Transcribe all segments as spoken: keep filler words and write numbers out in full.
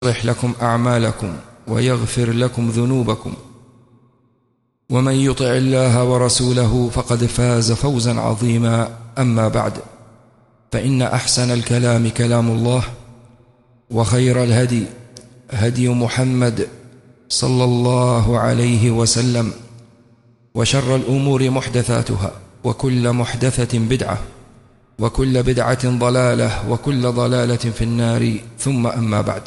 يصلح لكم أعمالكم ويغفر لكم ذنوبكم، ومن يطع الله ورسوله فقد فاز فوزا عظيما. أما بعد، فإن أحسن الكلام كلام الله، وخير الهدي هدي محمد صلى الله عليه وسلم، وشر الأمور محدثاتها، وكل محدثة بدعة، وكل بدعة ضلالة، وكل ضلالة في النار. ثم أما بعد،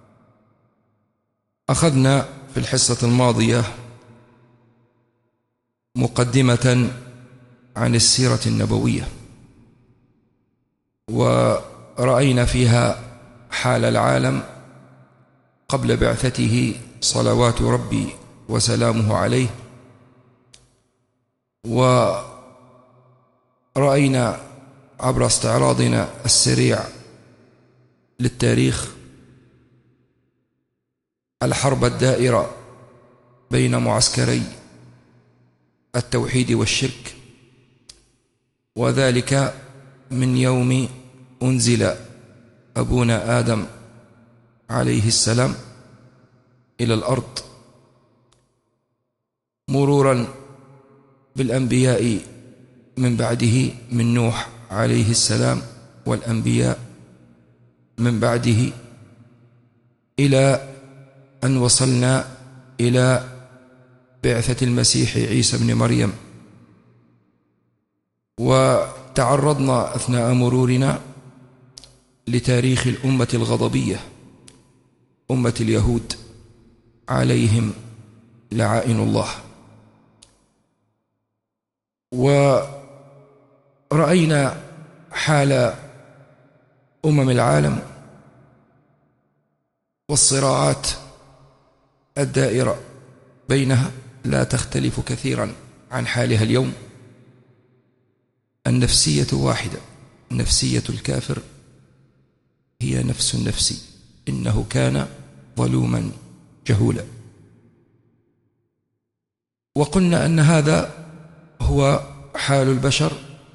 أخذنا في الحصة الماضية مقدمة عن السيرة النبوية، ورأينا فيها حال العالم قبل بعثته صلوات ربي وسلامه عليه، ورأينا عبر استعراضنا السريع للتاريخ الحرب الدائرة بين معسكري التوحيد والشرك، وذلك من يوم أنزل أبونا آدم عليه السلام إلى الأرض، مرورا بالأنبياء من بعده، من نوح عليه السلام والأنبياء من بعده، إلى أن وصلنا إلى بعثة المسيح عيسى بن مريم. وتعرضنا أثناء مرورنا لتاريخ الأمة الغضبية، أمة اليهود عليهم لعائن الله، ورأينا حال أمم العالم والصراعات الدائرة بينها لا تختلف كثيرا عن حالها اليوم. النفسية واحدة، نفسية الكافر هي نفس النفس، إنه كان ظلوما جهولا. وقلنا أن هذا هو حال البشر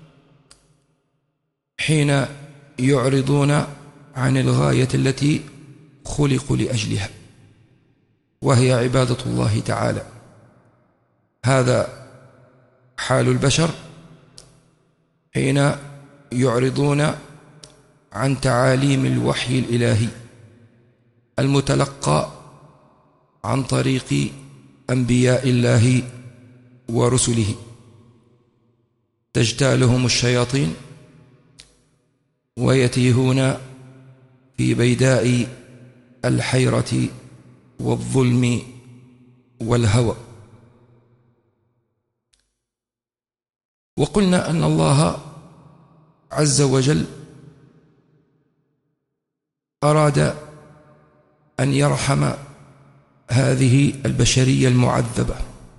حين يعرضون عن الغاية التي خلقوا لأجلها، وهي عبادة الله تعالى. هذا حال البشر حين يعرضون عن تعاليم الوحي الإلهي المتلقى عن طريق أنبياء الله ورسله، تجتالهم الشياطين ويتيهون في بيداء الحيرة والظلم والهوى. وقلنا أن الله عز وجل أراد أن يرحم هذه البشرية المعذبة،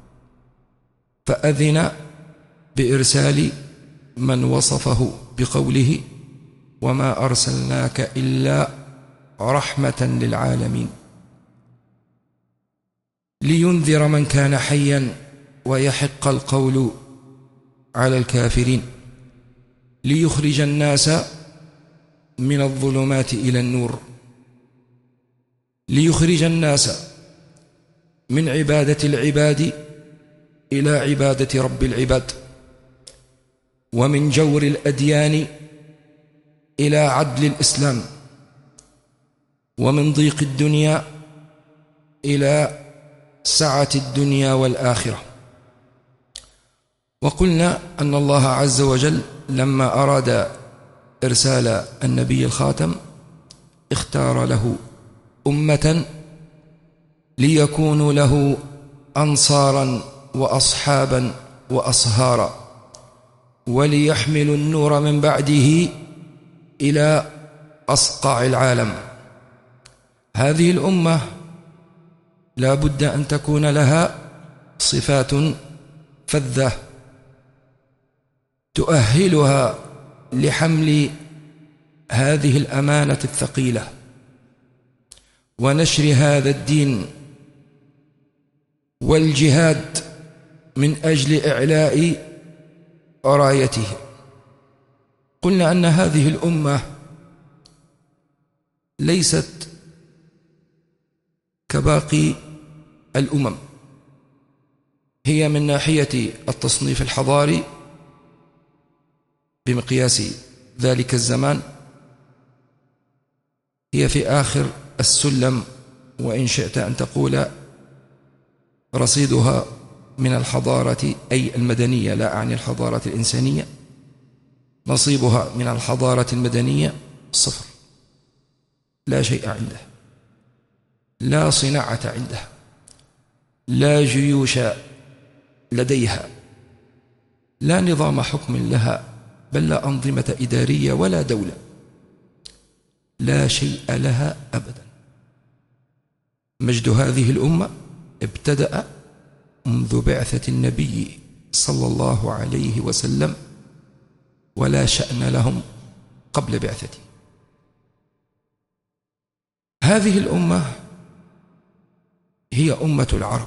فأذن بإرسال من وصفه بقوله: وما أرسلناك إلا رحمة للعالمين، لينذر من كان حيا ويحق القول على الكافرين، ليخرج الناس من الظلمات إلى النور، ليخرج الناس من عبادة العباد إلى عبادة رب العباد، ومن جور الأديان إلى عدل الإسلام، ومن ضيق الدنيا إلى سعة الدنيا والآخرة. وقلنا أن الله عز وجل لما أراد إرسال النبي الخاتم اختار له أمة ليكونوا له أنصارا وأصحابا وأصهارا، وليحملوا النور من بعده إلى أصقاع العالم. هذه الأمة لا بد أن تكون لها صفات فذة تؤهلها لحمل هذه الأمانة الثقيلة ونشر هذا الدين والجهاد من أجل إعلاء رايته. قلنا أن هذه الأمة ليست كباقي الأمم. هي من ناحية التصنيف الحضاري بمقياس ذلك الزمان هي في آخر السلم، وإن شئت أن تقول رصيدها من الحضارة أي المدنية، لا أعني الحضارة الإنسانية، نصيبها من الحضارة المدنية صفر، لا شيء عنده، لا صناعة عندها، لا جيوش لديها، لا نظام حكم لها، بل لا أنظمة إدارية ولا دولة، لا شيء لها أبدا. مجد هذه الأمة ابتدأ منذ بعثة النبي صلى الله عليه وسلم، ولا شأن لهم قبل بعثته. هذه الأمة هي أمة العرب،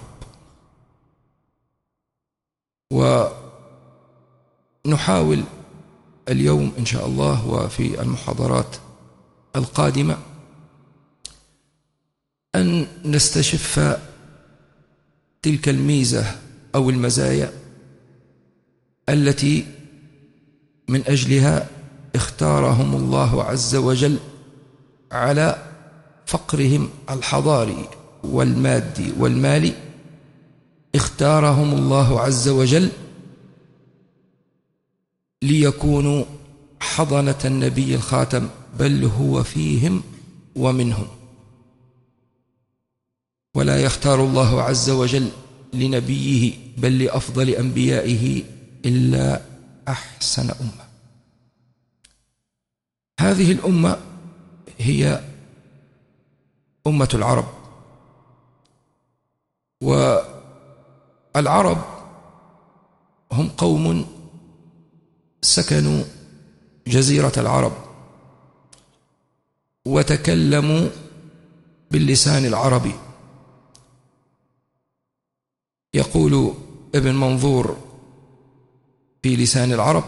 ونحاول اليوم إن شاء الله وفي المحاضرات القادمة أن نستشف تلك الميزة أو المزايا التي من أجلها اختارهم الله عز وجل على فقرهم الحضاري والمادي والمالي. اختارهم الله عز وجل ليكونوا حضنة النبي الخاتم، بل هو فيهم ومنهم. ولا يختار الله عز وجل لنبيه بل لأفضل أنبيائه إلا أحسن أمة. هذه الأمة هي أمة العرب. والعرب هم قوم سكنوا جزيرة العرب وتكلموا باللسان العربي. يقول ابن منظور في لسان العرب: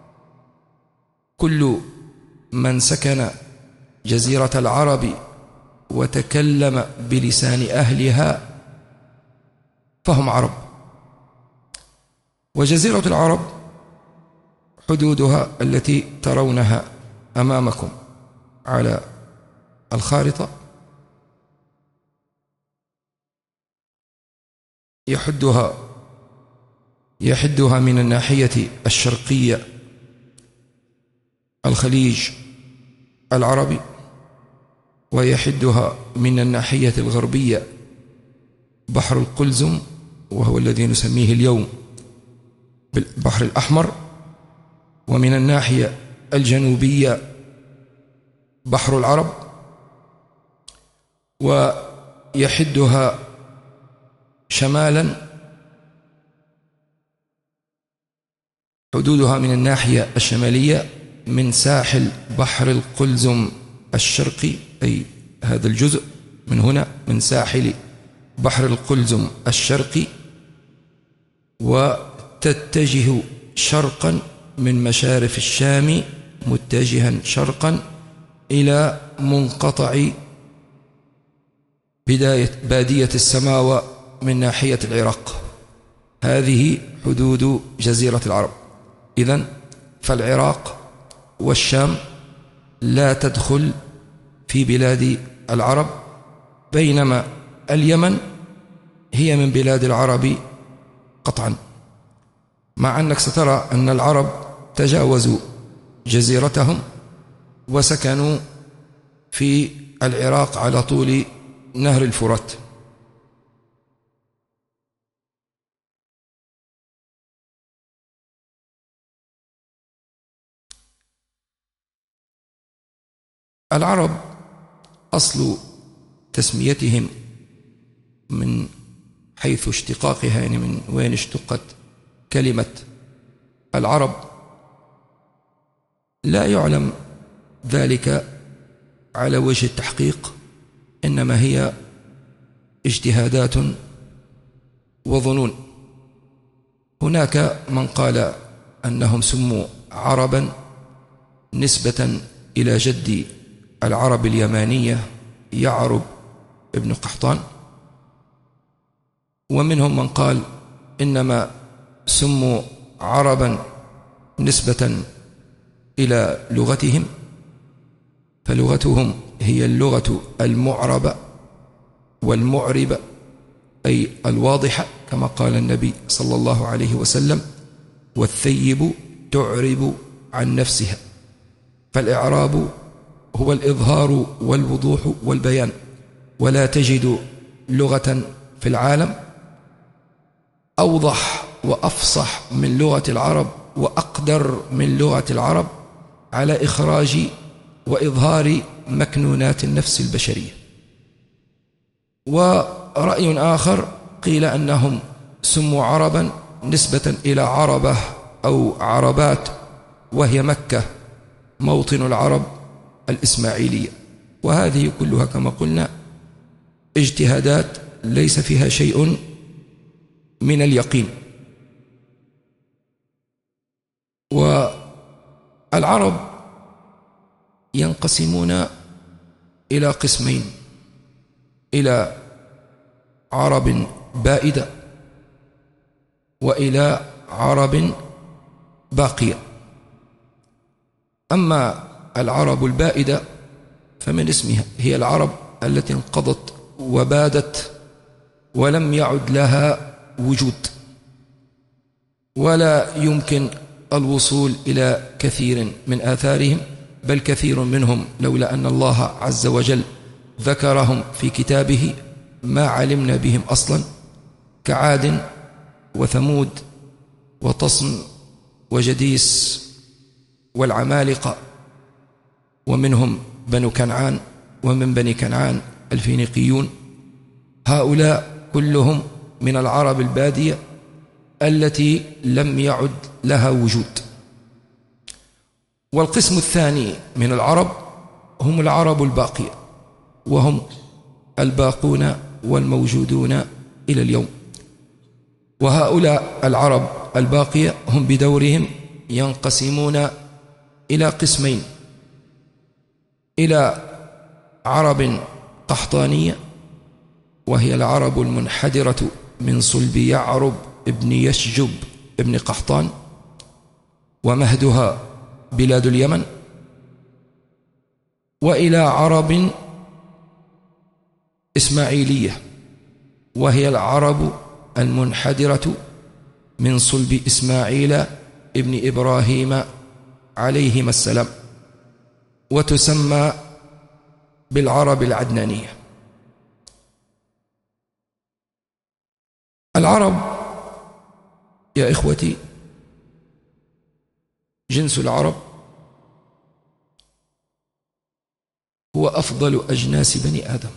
كل من سكن جزيرة العرب وتكلم بلسان أهلها فهم عرب. وجزيرة العرب حدودها التي ترونها أمامكم على الخارطة، يحدها يحدها من الناحية الشرقية الخليج العربي، ويحدها من الناحية الغربية بحر القلزم، وهو الذي نسميه اليوم بالبحر الأحمر، ومن الناحية الجنوبية بحر العرب، ويحدها شمالا حدودها من الناحية الشمالية من ساحل بحر القلزم الشرقي، أي هذا الجزء من هنا من ساحل بحر القلزم الشرقي، وتتجه شرقا من مشارف الشام متجها شرقا إلى منقطع بداية بادية السماوة من ناحية العراق. هذه حدود جزيرة العرب. إذن فالعراق والشام لا تدخل في بلاد العرب، بينما اليمن هي من بلاد العرب قطعا، مع أنك سترى أن العرب تجاوزوا جزيرتهم وسكنوا في العراق على طول نهر الفرات. العرب أصل تسميتهم من حيث اشتقاقها، يعني من وين اشتقت كلمة العرب، لا يعلم ذلك على وجه التحقيق، إنما هي اجتهادات وظنون. هناك من قال أنهم سموا عربا نسبة إلى جد العرب اليمانية يعرب ابن قحطان، ومنهم من قال إنما سموا عربا نسبة إلى لغتهم، فلغتهم هي اللغة المعربة والمعربة، أي الواضحة، كما قال النبي صلى الله عليه وسلم: والثيب تعرب عن نفسها. فالإعراب هو الإظهار والوضوح والبيان، ولا تجد لغة في العالم أوضح وأفصح من لغة العرب وأقدر من لغة العرب على إخراج وإظهار مكنونات النفس البشرية. ورأي آخر قيل أنهم سموا عربا نسبة إلى عربة أو عربات، وهي مكة موطن العرب الإسماعيلية. وهذه كلها كما قلنا اجتهادات ليس فيها شيء من اليقين. والعرب ينقسمون إلى قسمين: إلى عرب بائدة وإلى عرب باقية. أما العرب البائدة فمن اسمها هي العرب التي انقضت وبادت ولم يعد لها وجود، ولا يمكن الوصول إلى كثير من آثارهم، بل كثير منهم لولا أن الله عز وجل ذكرهم في كتابه ما علمنا بهم أصلا، كعاد وثمود وطصم وجديس والعمالقة، ومنهم بنو كنعان، ومن بني كنعان الفينيقيون. هؤلاء كلهم من العرب البادية التي لم يعد لها وجود. والقسم الثاني من العرب هم العرب الباقية، وهم الباقون والموجودون إلى اليوم. وهؤلاء العرب الباقية هم بدورهم ينقسمون إلى قسمين: إلى عرب قحطانية، وهي العرب المنحدرة من صلب يعرب ابن يشجب ابن قحطان، ومهدها بلاد اليمن. وإلى عرب إسماعيلية، وهي العرب المنحدرة من صلب إسماعيل ابن إبراهيم عليهما السلام، وتسمى بالعرب العدنانية. العرب يا إخوتي جنس العرب هو أفضل أجناس بني آدم،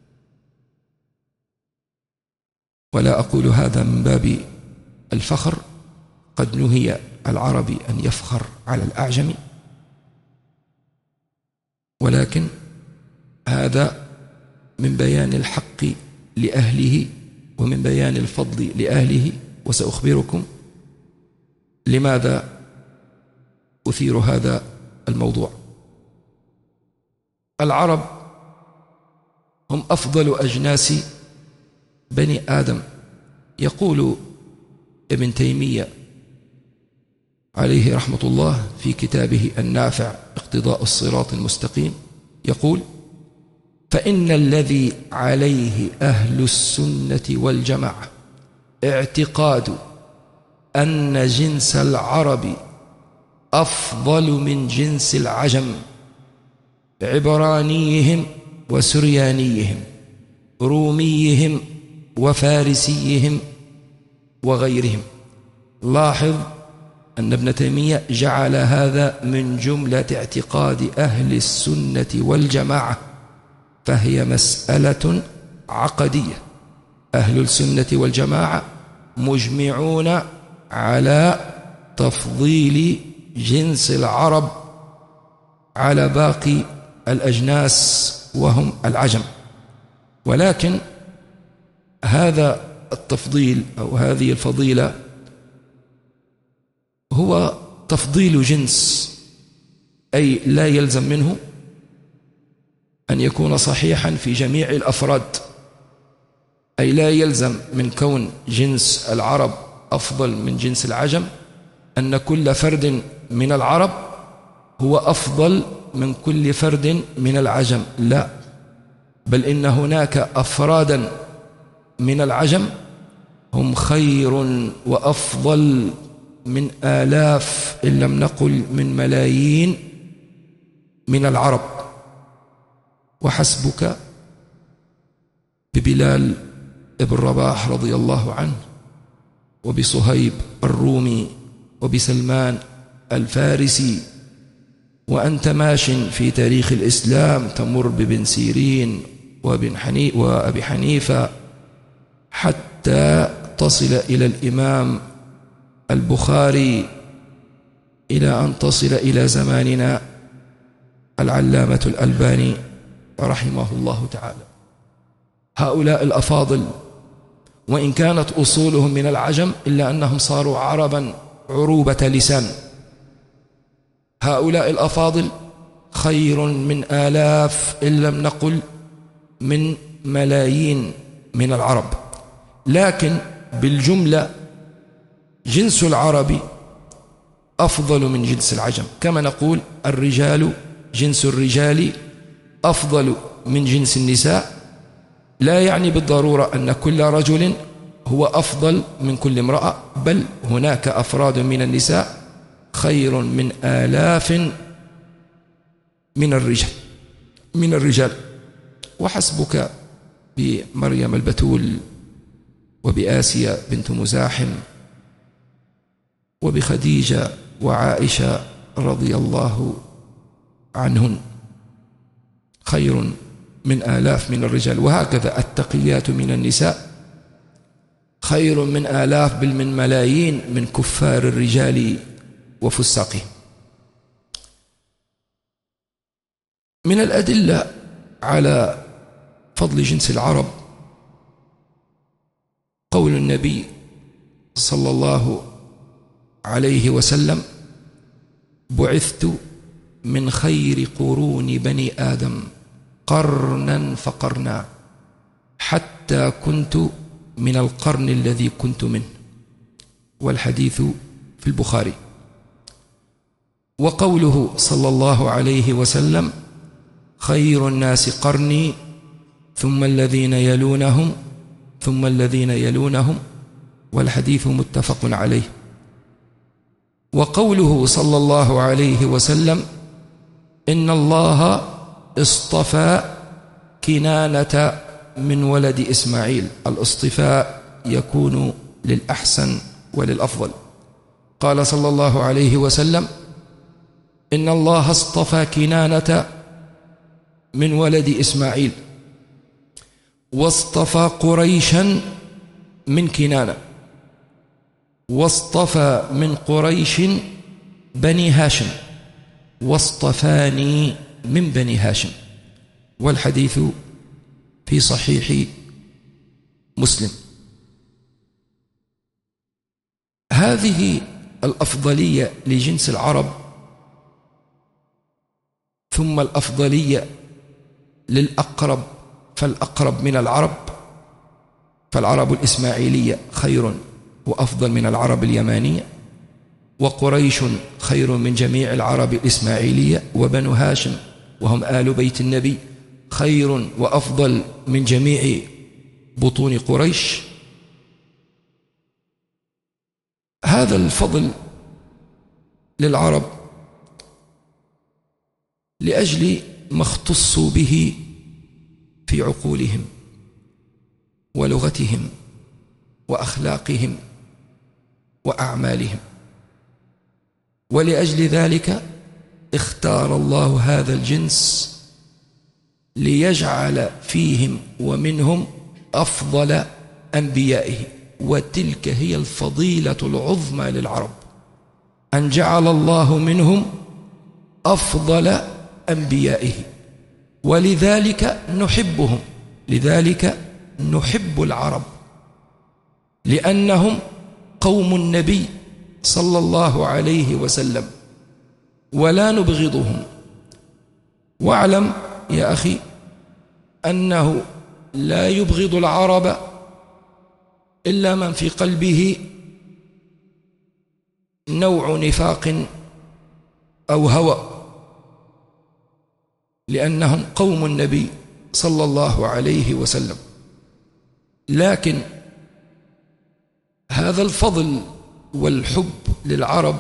ولا أقول هذا من باب الفخر، قد نهي العربي أن يفخر على الأعجم، ولكن هذا من بيان الحق لأهله ومن بيان الفضل لأهله. وسأخبركم لماذا أثير هذا الموضوع. العرب هم أفضل أجناس بني آدم. يقول ابن تيمية عليه رحمة الله في كتابه النافع اقتضاء الصراط المستقيم، يقول: فإن الذي عليه أهل السنة والجماعة اعتقاد أن جنس العرب أفضل من جنس العجم، عبرانيهم وسريانيهم، روميهم وفارسيهم وغيرهم. لاحظ أن ابن تيمية جعل هذا من جملة اعتقاد أهل السنة والجماعة، فهي مسألة عقدية. أهل السنة والجماعة مجمعون على تفضيل جنس العرب على باقي الأجناس وهم العجم، ولكن هذا التفضيل أو هذه الفضيلة هو تفضيل جنس، أي لا يلزم منه أن يكون صحيحا في جميع الأفراد، أي لا يلزم من كون جنس العرب أفضل من جنس العجم أن كل فرد من العرب هو أفضل من كل فرد من العجم، لا، بل إن هناك أفرادا من العجم هم خير وأفضل من آلاف إن لم نقل من ملايين من العرب. وحسبك ببلال ابن رباح رضي الله عنه، وبصهيب الرومي، وبسلمان الفارسي، وأنت ماش في تاريخ الإسلام تمر بابن سيرين وابن حني وأبي حنيفة حتى تصل إلى الإمام البخاري، إلى أن تصل إلى زماننا العلامة الألباني رحمه الله تعالى. هؤلاء الأفاضل وإن كانت أصولهم من العجم إلا أنهم صاروا عربا عروبة لسان. هؤلاء الأفاضل خير من آلاف إن لم نقل من ملايين من العرب، لكن بالجملة جنس العرب أفضل من جنس العجم، كما نقول الرجال جنس الرجال أفضل من جنس النساء، لا يعني بالضرورة أن كل رجل هو أفضل من كل امرأة، بل هناك أفراد من النساء خير من آلاف من الرجال من الرجال وحسبك بمريم البتول، وبآسيا بنت مزاحم، وبخديجة وعائشة رضي الله عنهن، خير من آلاف من الرجال. وهكذا التقيات من النساء خير من آلاف بل من ملايين من كفار الرجال وفساقهم. من الأدلة على فضل جنس العرب قول النبي صلى الله عليه وسلم: بعثت من خير قرون بني آدم قرنا فقرنا حتى كنت من القرن الذي كنت منه، والحديث في البخاري. وقوله صلى الله عليه وسلم: خير الناس قرني ثم الذين يلونهم ثم الذين يلونهم، والحديث متفق عليه. وقوله صلى الله عليه وسلم: إن الله اصطفى كنانة من ولد إسماعيل. الاصطفاء يكون للأحسن وللأفضل. قال صلى الله عليه وسلم: إن الله اصطفى كنانة من ولد إسماعيل، واصطفى قريشا من كنانة، واصطفى من قريش بني هاشم، واصطفاني من بني هاشم، والحديث في صحيح مسلم. هذه الأفضلية لجنس العرب، ثم الأفضلية للأقرب فالأقرب من العرب، فالعرب الإسماعيلية خير وأفضل من العرب اليمانية، وقريش خير من جميع العرب الإسماعيلية، وبنو هاشم وهم آل بيت النبي خير وأفضل من جميع بطون قريش. هذا الفضل للعرب لأجل ما اختصوا به في عقولهم ولغتهم وأخلاقهم وأعمالهم، ولأجل ذلك اختار الله هذا الجنس ليجعل فيهم ومنهم أفضل أنبيائه. وتلك هي الفضيلة العظمى للعرب، أن جعل الله منهم أفضل أنبيائه، ولذلك نحبهم، لذلك نحب العرب، لأنهم قوم النبي صلى الله عليه وسلم، ولا نبغضهم. واعلم يا أخي أنه لا يبغض العرب إلا من في قلبه نوع نفاق أو هوى، لأنهم قوم النبي صلى الله عليه وسلم. لكن هذا الفضل والحب للعرب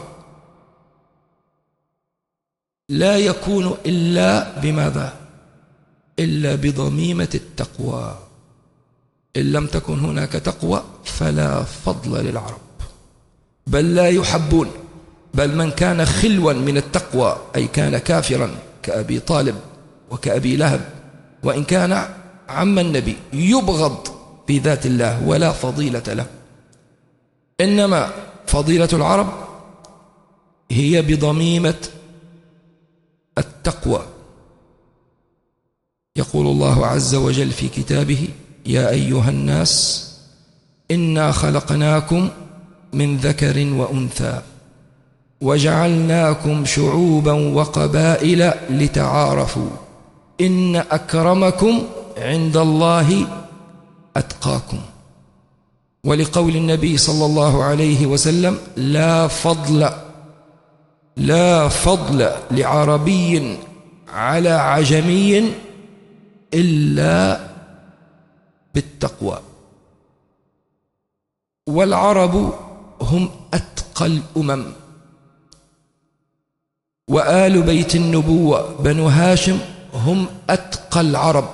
لا يكون إلا بماذا؟ إلا بضميمة التقوى. إن لم تكن هناك تقوى فلا فضل للعرب، بل لا يحبون. بل من كان خلوا من التقوى، أي كان كافرا كأبي طالب وكأبي لهب، وإن كان عم النبي، يبغض في ذات الله ولا فضيلة له. إنما فضيلة العرب هي بضميمة التقوى. يقول الله عز وجل في كتابه: يا أيها الناس إنا خلقناكم من ذكر وأنثى وجعلناكم شعوبا وقبائل لتعارفوا إن أكرمكم عند الله أتقاكم. ولقول النبي صلى الله عليه وسلم: لا فضل لا فضل لعربي على عجمي إلا بالتقوى. والعرب هم أتقى الأمم، وآل بيت النبوة بنو هاشم هم أتقى العرب،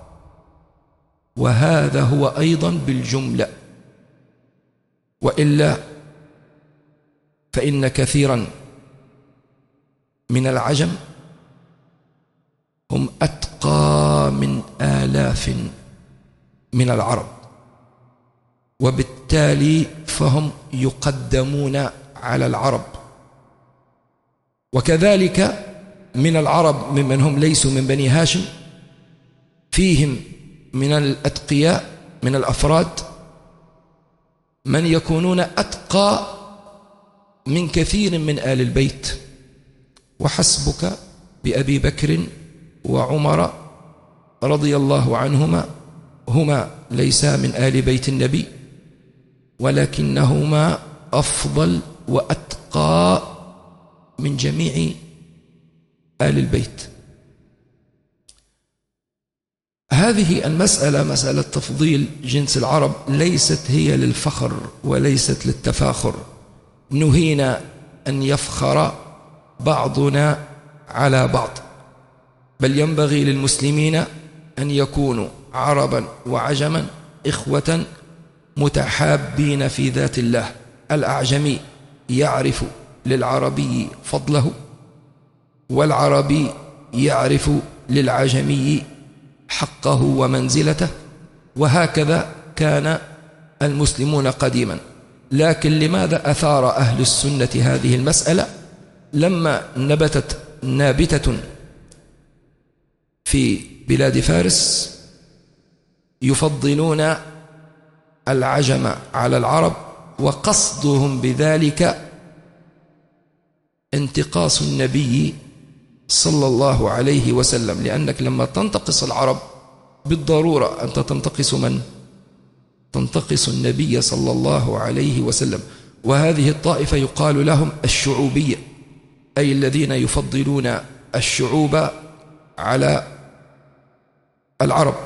وهذا هو أيضا بالجملة. وإلا فإن كثيرا من العجم هم أتقى من آلاف من العرب، وبالتالي فهم يقدمون على العرب. وكذلك من العرب ممن هم ليسوا من بني هاشم فيهم من الأتقياء من الأفراد من يكونون أتقى من كثير من آل البيت. وحسبك بأبي بكر وعمر رضي الله عنهما، هما ليسا من آل بيت النبي ولكنهما أفضل وأتقى من جميع آل البيت. هذه المسألة، مسألة تفضيل جنس العرب، ليست هي للفخر وليست للتفاخر. نهينا أن يفخر بعضنا على بعض، بل ينبغي للمسلمين أن يكونوا عربا وعجما إخوة متحابين في ذات الله. الأعجمي يعرف للعربي فضله، والعربي يعرف للعجمي حقه ومنزلته، وهكذا كان المسلمون قديما. لكن لماذا أثار أهل السنة هذه المسألة؟ لما نبتت نابتة في بلاد فارس يفضلون العجم على العرب، وقصدهم بذلك انتقاص النبي صلى الله عليه وسلم. لأنك لما تنتقص العرب بالضرورة أنت تنتقص من؟ تنتقص النبي صلى الله عليه وسلم. وهذه الطائفة يقال لهم الشعوبية، أي الذين يفضلون الشعوب على العرب.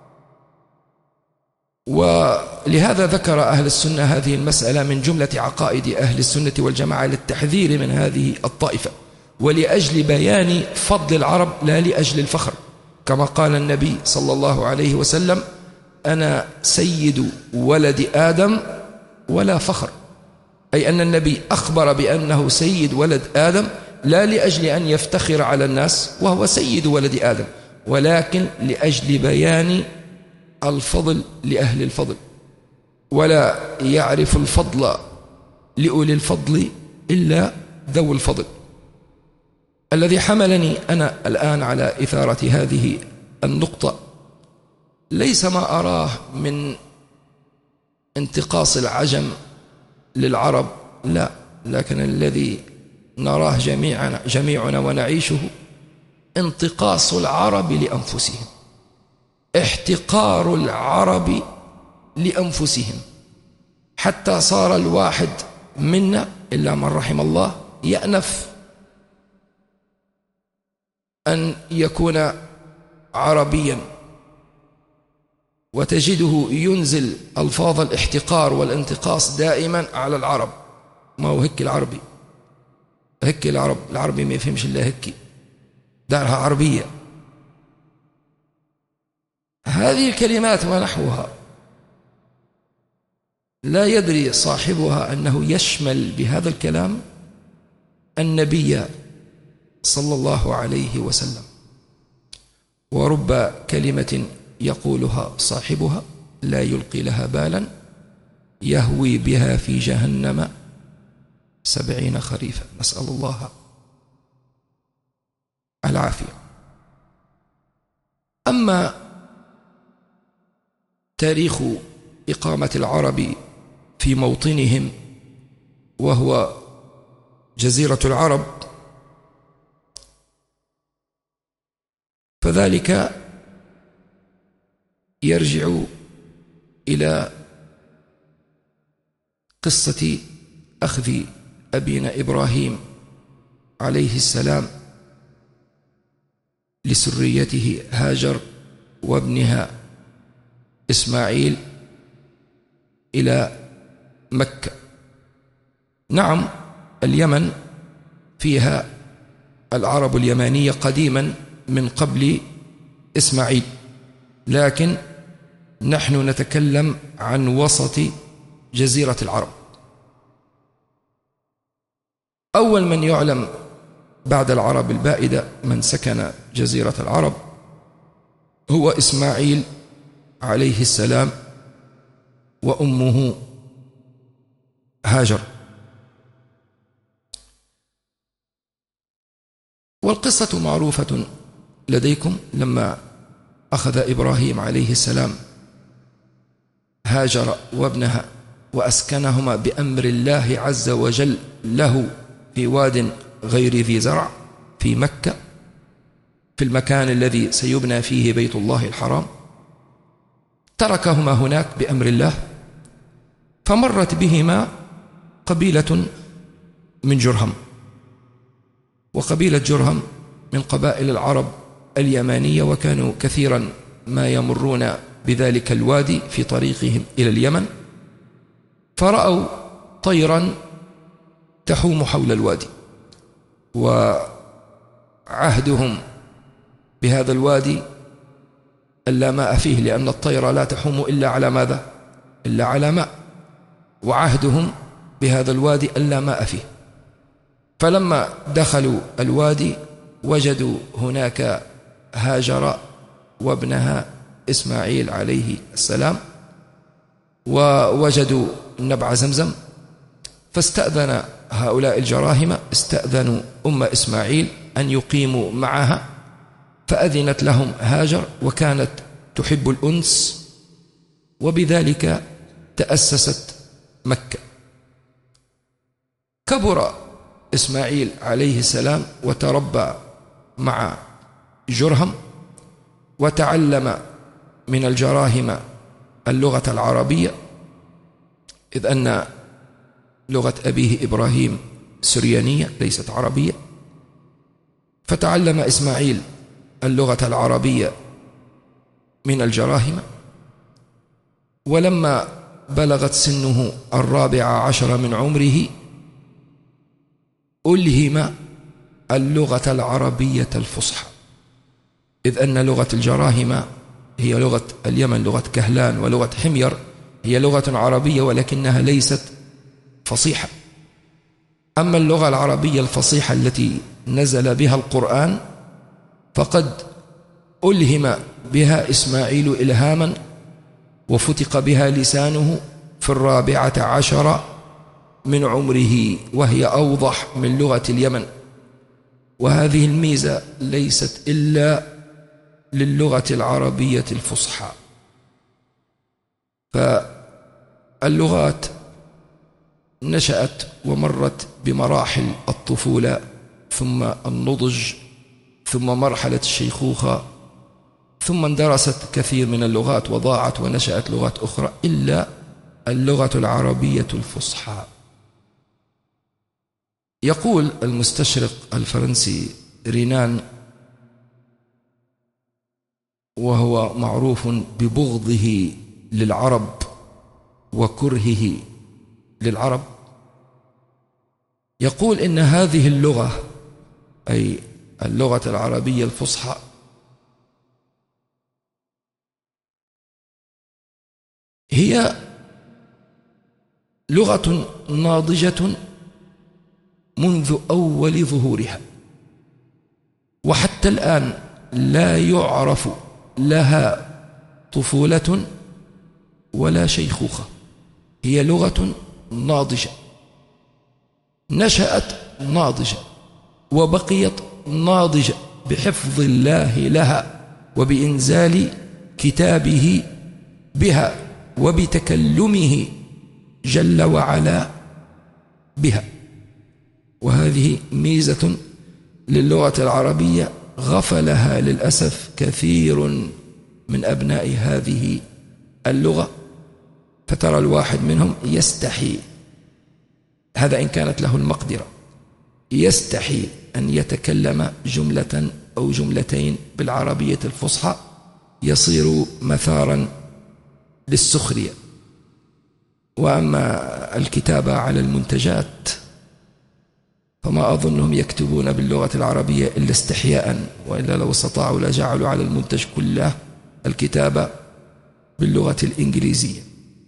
ولهذا ذكر أهل السنة هذه المسألة من جملة عقائد أهل السنة والجماعة للتحذير من هذه الطائفة، ولأجل بيان فضل العرب لا لأجل الفخر. كما قال النبي صلى الله عليه وسلم: أنا سيد ولد آدم ولا فخر، أي أن النبي أخبر بأنه سيد ولد آدم لا لأجل أن يفتخر على الناس وهو سيد ولد آدم، ولكن لأجل بيان الفضل لأهل الفضل. ولا يعرف الفضل لأولي الفضل إلا ذو الفضل. الذي حملني أنا الآن على إثارة هذه النقطة ليس ما أراه من انتقاص العجم للعرب، لا، لكن الذي نراه جميعنا, جميعنا ونعيشه انتقاص العرب لأنفسهم، احتقار العرب لأنفسهم. حتى صار الواحد منا إلا من رحم الله يأنف أن يكون عربيا، وتجده ينزل ألفاظ الاحتقار والانتقاص دائما على العرب. ما هو هيك العربي، هيك العرب، العربي ما يفهمش إلا هيك، دارها عربية. هذه الكلمات ونحوها لا يدري صاحبها أنه يشمل بهذا الكلام النبي صلى الله عليه وسلم. ورب كلمة يقولها صاحبها لا يلقي لها بالا يهوي بها في جهنم سبعين خريفا، نسأل الله العافية. أما تاريخ إقامة العرب في موطنهم وهو جزيرة العرب، فذلك يرجع إلى قصة أخذ أبينا إبراهيم عليه السلام لسريته هاجر وابنها إسماعيل إلى مكة. نعم، اليمن فيها العرب اليمانية قديما من قبل إسماعيل، لكن نحن نتكلم عن وسط جزيرة العرب. أول من يعلم بعد العرب البائدة من سكن جزيرة العرب هو إسماعيل عليه السلام وأمه هاجر. والقصة معروفة لديكم. لما أخذ إبراهيم عليه السلام هاجر وابنها وأسكنهما بأمر الله عز وجل له في واد غير ذي زرع في مكة، في المكان الذي سيبنى فيه بيت الله الحرام، تركهما هناك بأمر الله. فمرت بهما قبيلة من جرهم، وقبيلة جرهم من قبائل العرب اليمانية، وكانوا كثيرا ما يمرون بذلك الوادي في طريقهم إلى اليمن، فرأوا طيرا تحوم حول الوادي، وعهدهم بهذا الوادي ألا ماء فيه، لأن الطير لا تحوم إلا على ماذا؟ إلا على ماء، وعهدهم بهذا الوادي ألا ماء فيه. فلما دخلوا الوادي وجدوا هناك هاجر وابنها إسماعيل عليه السلام، ووجدوا نبع زمزم، فاستأذن هؤلاء الجراهمة استأذنوا أم إسماعيل أن يقيموا معها، فأذنت لهم هاجر، وكانت تحب الأنس، وبذلك تأسست مكة. كبر إسماعيل عليه السلام وتربى مع جرهم، وتعلم من الجراهم اللغة العربية، إذ أن لغة أبيه إبراهيم سريانية ليست عربية. فتعلم إسماعيل اللغة العربية من الجراهم، ولما بلغت سنه الرابع عشر من عمره ألهم اللغة العربية الفصحى، إذ أن لغة الجراهم هي لغة اليمن، لغة كهلان ولغة حمير، هي لغة عربية ولكنها ليست فصيحة. أما اللغة العربية الفصيحة التي نزل بها القرآن فقد ألهم بها إسماعيل إلهاما، وفتق بها لسانه في الرابعة عشر من عمره، وهي أوضح من لغة اليمن. وهذه الميزة ليست إلا للغة العربية الفصحى. فاللغات نشأت ومرت بمراحل الطفولة، ثم النضج، ثم مرحلة الشيخوخة، ثم اندرست كثير من اللغات وضاعت ونشأت لغات أخرى، إلا اللغة العربية الفصحى. يقول المستشرق الفرنسي رينان، وهو معروف ببغضه للعرب وكرهه للعرب، يقول إن هذه اللغة، أي اللغة العربية الفصحى، هي لغة ناضجة منذ أول ظهورها، وحتى الآن لا يعرف لها طفولة ولا شيخوخة. هي لغة ناضجة، نشأت ناضجة وبقيت ناضجة بحفظ الله لها وبإنزال كتابه بها وبتكلمه جل وعلا بها. وهذه ميزة للغة العربية غفلها للأسف كثير من أبناء هذه اللغة، فترى الواحد منهم يستحي، هذا إن كانت له المقدرة، يستحي أن يتكلم جملة أو جملتين بالعربية الفصحى، يصير مثارا للسخرية. وأما الكتابة على المنتجات فما أظنهم يكتبون باللغة العربية إلا استحياء، وإلا لو استطاعوا لجعلوا على المنتج كله الكتابة باللغة الإنجليزية.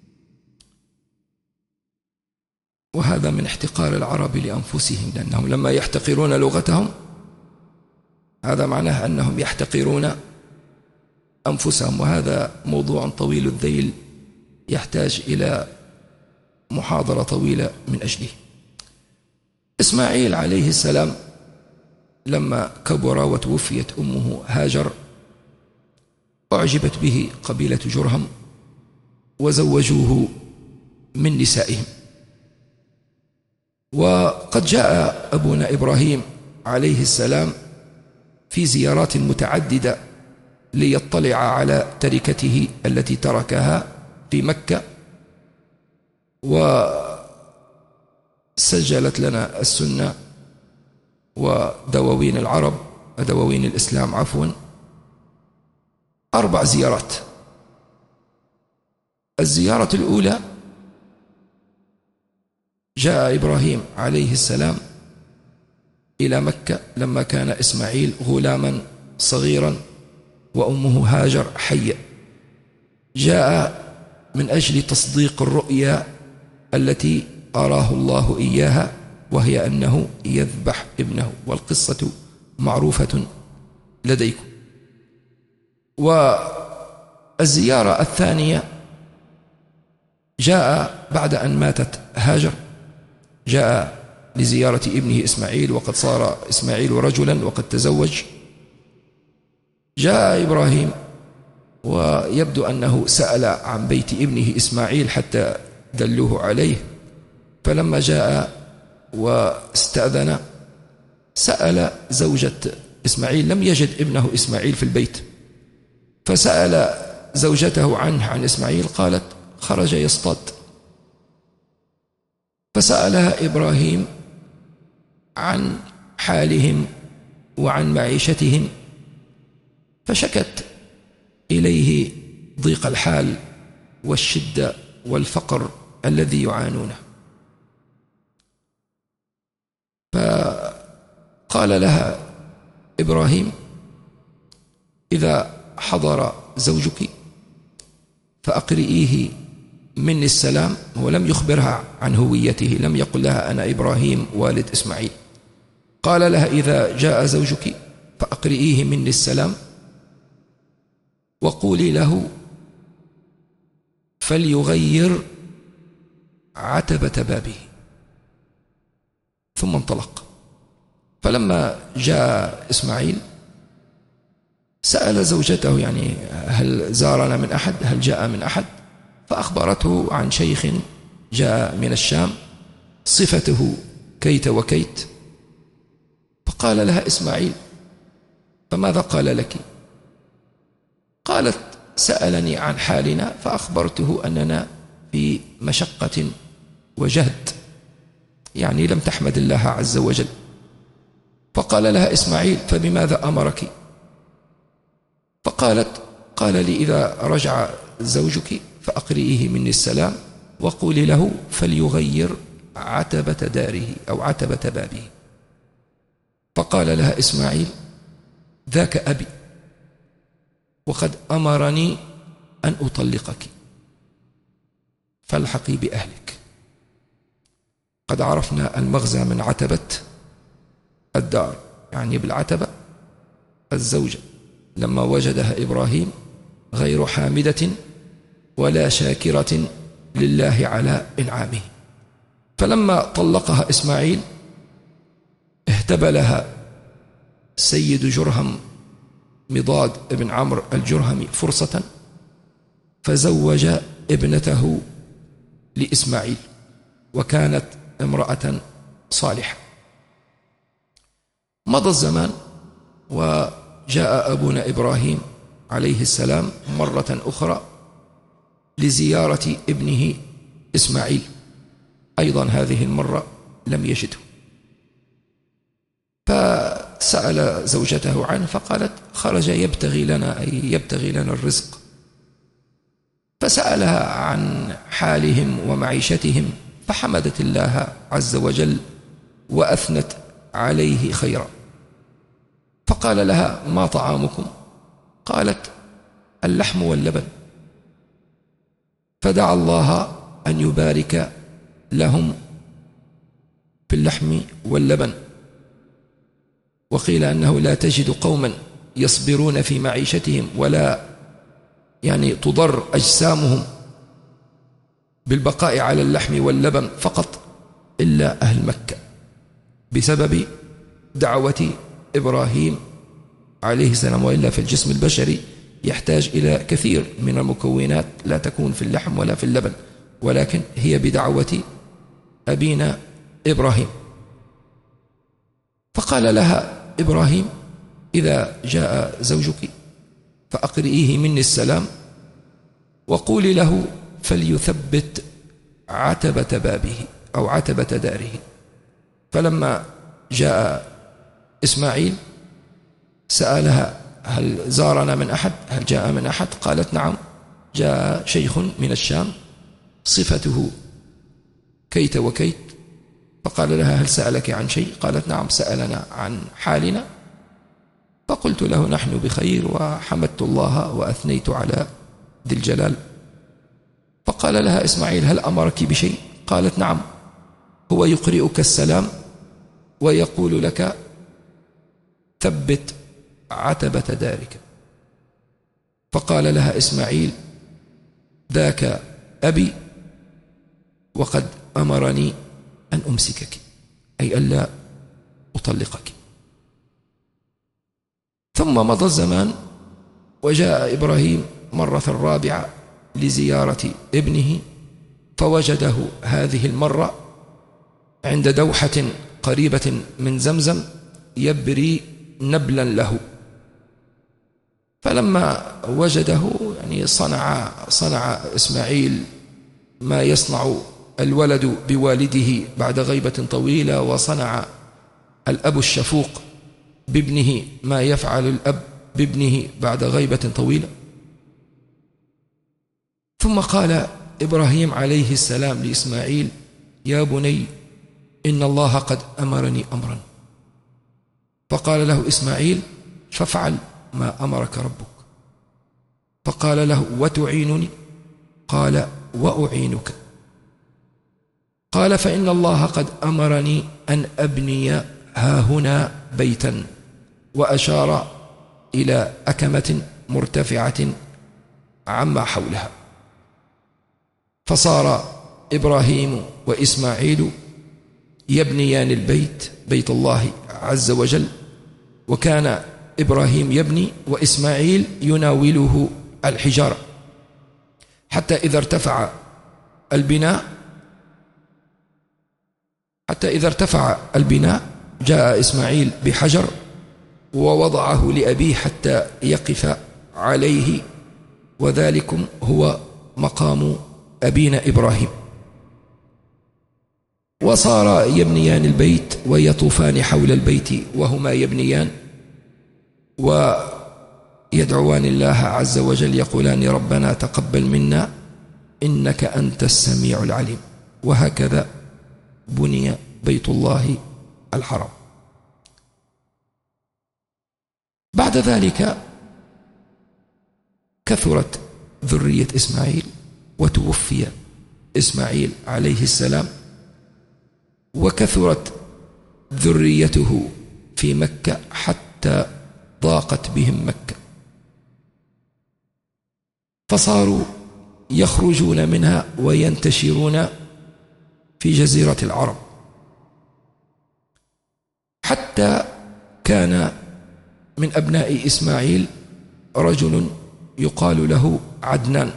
وهذا من احتقار العرب لأنفسهم، لأنهم لما يحتقرون لغتهم هذا معناه أنهم يحتقرون أنفسهم، وهذا موضوع طويل الذيل يحتاج إلى محاضرة طويلة من أجله. إسماعيل عليه السلام لما كبر وتوفيت أمه هاجر أعجبت به قبيلة جرهم وزوجوه من نسائهم. وقد جاء أبونا إبراهيم عليه السلام في زيارات متعددة ليطلع على تركته التي تركها في مكة، وسجلت لنا السنة ودواوين العرب ودواوين الإسلام عفوا أربع زيارات. الزيارة الأولى جاء إبراهيم عليه السلام إلى مكة لما كان إسماعيل غلاما صغيرا وأمه هاجر حية. جاء من أجل تصديق الرؤيا التي أراه الله إياها، وهي أنه يذبح ابنه، والقصة معروفة لديكم. والزيارة الثانية جاء بعد أن ماتت هاجر، جاء لزيارة ابنه إسماعيل، وقد صار إسماعيل رجلا وقد تزوج. جاء إبراهيم ويبدو أنه سأل عن بيت ابنه إسماعيل حتى دلوه عليه، فلما جاء واستأذن سأل زوجة إسماعيل، لم يجد ابنه إسماعيل في البيت، فسأل زوجته عنه عن إسماعيل، قالت خرج يصطاد. فسألها إبراهيم عن حالهم وعن معيشتهم، فشكت إليه ضيق الحال والشدة والفقر الذي يعانونه. فقال لها إبراهيم إذا حضر زوجك فأقرئيه مني السلام. هو لم يخبرها عن هويته، لم يقل لها أنا إبراهيم والد إسماعيل، قال لها إذا جاء زوجك فأقرئيه مني السلام وقولي له فليغير عتبة بابه. ثم انطلق. فلما جاء إسماعيل سأل زوجته يعني هل زارنا من أحد، هل جاء من أحد، فأخبرته عن شيخ جاء من الشام صفته كيت وكيت. فقال لها إسماعيل فماذا قال لك؟ قالت سألني عن حالنا فأخبرته أننا في مشقة وجهد، يعني لم تحمد الله عز وجل. فقال لها إسماعيل: فبماذا أمرك؟ فقالت: قال لي: إذا رجع زوجك فأقرئيه مني السلام وقولي له فليغير عتبة داره أو عتبة بابه. فقال لها إسماعيل: ذاك أبي، وقد أمرني أن أطلقك، فالحقي بأهلك. قد عرفنا المغزى من عتبة الدار، يعني بالعتبة الزوجة، لما وجدها إبراهيم غير حامدة ولا شاكرة لله على إنعامه. فلما طلقها إسماعيل اهتبلها سيد جرهم مضاد بن عمرو الجرهمي فرصة، فزوج ابنته لإسماعيل، وكانت امرأة صالحة. مضى الزمان وجاء أبونا إبراهيم عليه السلام مرة أخرى لزيارة ابنه إسماعيل، أيضا هذه المرة لم يجده، فسأل زوجته عنه فقالت: خرج يبتغي لنا، أي يبتغي لنا الرزق. فسألها عن حالهم ومعيشتهم، فحمدت الله عز وجل وأثنت عليه خيرا. فقال لها: ما طعامكم؟ قالت: اللحم واللبن. فدعا الله أن يبارك لهم في اللحم واللبن. وقيل أنه لا تجد قوما يصبرون في معيشتهم ولا يعني تضر أجسامهم بالبقاء على اللحم واللبن فقط إلا أهل مكة، بسبب دعوة إبراهيم عليه السلام. وإلا في الجسم البشري يحتاج إلى كثير من المكونات لا تكون في اللحم ولا في اللبن، ولكن هي بدعوة أبينا إبراهيم. فقال لها إبراهيم: إذا جاء زوجك فأقرئيه مني السلام وقولي له فليثبت عتبة بابه أو عتبة داره. فلما جاء إسماعيل سألها: هل زارنا من أحد؟ هل جاء من أحد؟ قالت: نعم، جاء شيخ من الشام صفته كيت وكيت. فقال لها: هل سألك عن شيء؟ قالت: نعم، سألنا عن حالنا. فقلت له: نحن بخير، وحمدت الله وأثنيت على ذي الجلال. فقال لها إسماعيل: هل أمرك بشيء؟ قالت: نعم، هو يقرئك السلام ويقول لك ثبت عتبة دارك. فقال لها إسماعيل: ذاك أبي، وقد أمرني أن أمسكك، أي ألا أطلقك. ثم مضى الزمان وجاء إبراهيم مرة رابعة لزيارة ابنه، فوجده هذه المرة عند دوحة قريبة من زمزم يبري نبلا له. فلما وجده يعني صنع صنع إسماعيل ما يصنع الولد بوالده بعد غيبة طويلة، وصنع الأب الشفوق بابنه ما يفعل الأب بابنه بعد غيبة طويلة. ثم قال إبراهيم عليه السلام لإسماعيل: يا بني، إن الله قد أمرني أمرا. فقال له إسماعيل: فافعل ما أمرك ربك. فقال له: وتعينني؟ قال: وأعينك. قال: فإن الله قد أمرني أن أبني هاهنا بيتا، وأشار إلى أكمة مرتفعة عما حولها. فصار إبراهيم وإسماعيل يبنيان البيت، بيت الله عز وجل، وكان إبراهيم يبني وإسماعيل يناوله الحجارة، حتى إذا ارتفع البناء حتى إذا ارتفع البناء جاء إسماعيل بحجر ووضعه لأبيه حتى يقف عليه، وذلكم هو مقام أبينا إبراهيم، وصار يبنيان البيت ويطوفان حول البيت وهما يبنيان ويدعوان الله عز وجل يقولان ربنا تقبل منا إنك أنت السميع العليم. وهكذا بني بيت الله الحرام. بعد ذلك كثرت ذرية إسماعيل وتوفي إسماعيل عليه السلام، وكثرت ذريته في مكة حتى ضاقت بهم مكة، فصاروا يخرجون منها وينتشرون في جزيرة العرب، حتى كان من أبناء إسماعيل رجل يقال له عدنان.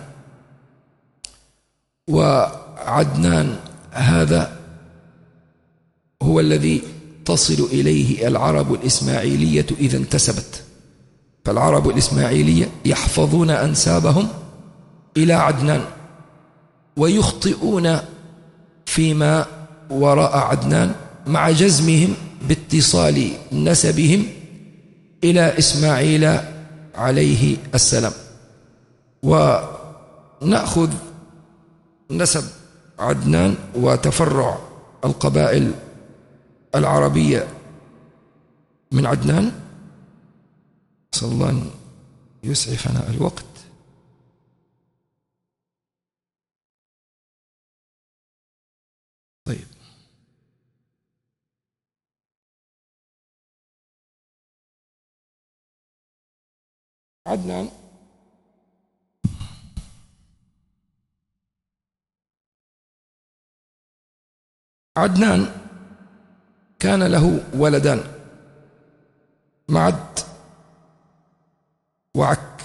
وعدنان هذا هو الذي تصل إليه العرب الإسماعيلية إذا انتسبت، فالعرب الإسماعيلية يحفظون أنسابهم إلى عدنان ويخطئون فيما وراء عدنان مع جزمهم باتصال نسبهم إلى إسماعيل عليه السلام. ونأخذ نسب عدنان وتفرع القبائل العربية من عدنان. صلى الله أن يسعفنا الوقت. طيب، عدنان عدنان كان له ولدان، معد وعك.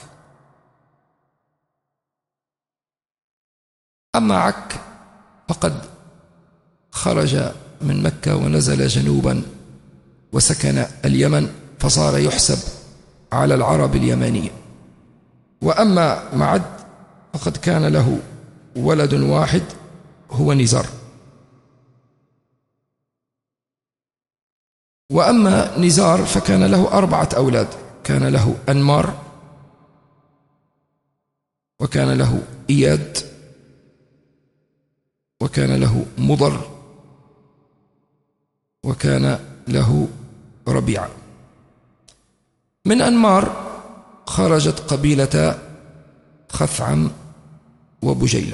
أما عك فقد خرج من مكة ونزل جنوبا وسكن اليمن، فصار يحسب على العرب اليمانية. وأما معد فقد كان له ولد واحد هو نزار. وأما نزار فكان له أربعة أولاد، كان له أنمار، وكان له إياد، وكان له مضر، وكان له ربيعة. من أنمار خرجت قبيلة خثعم وبجيلة،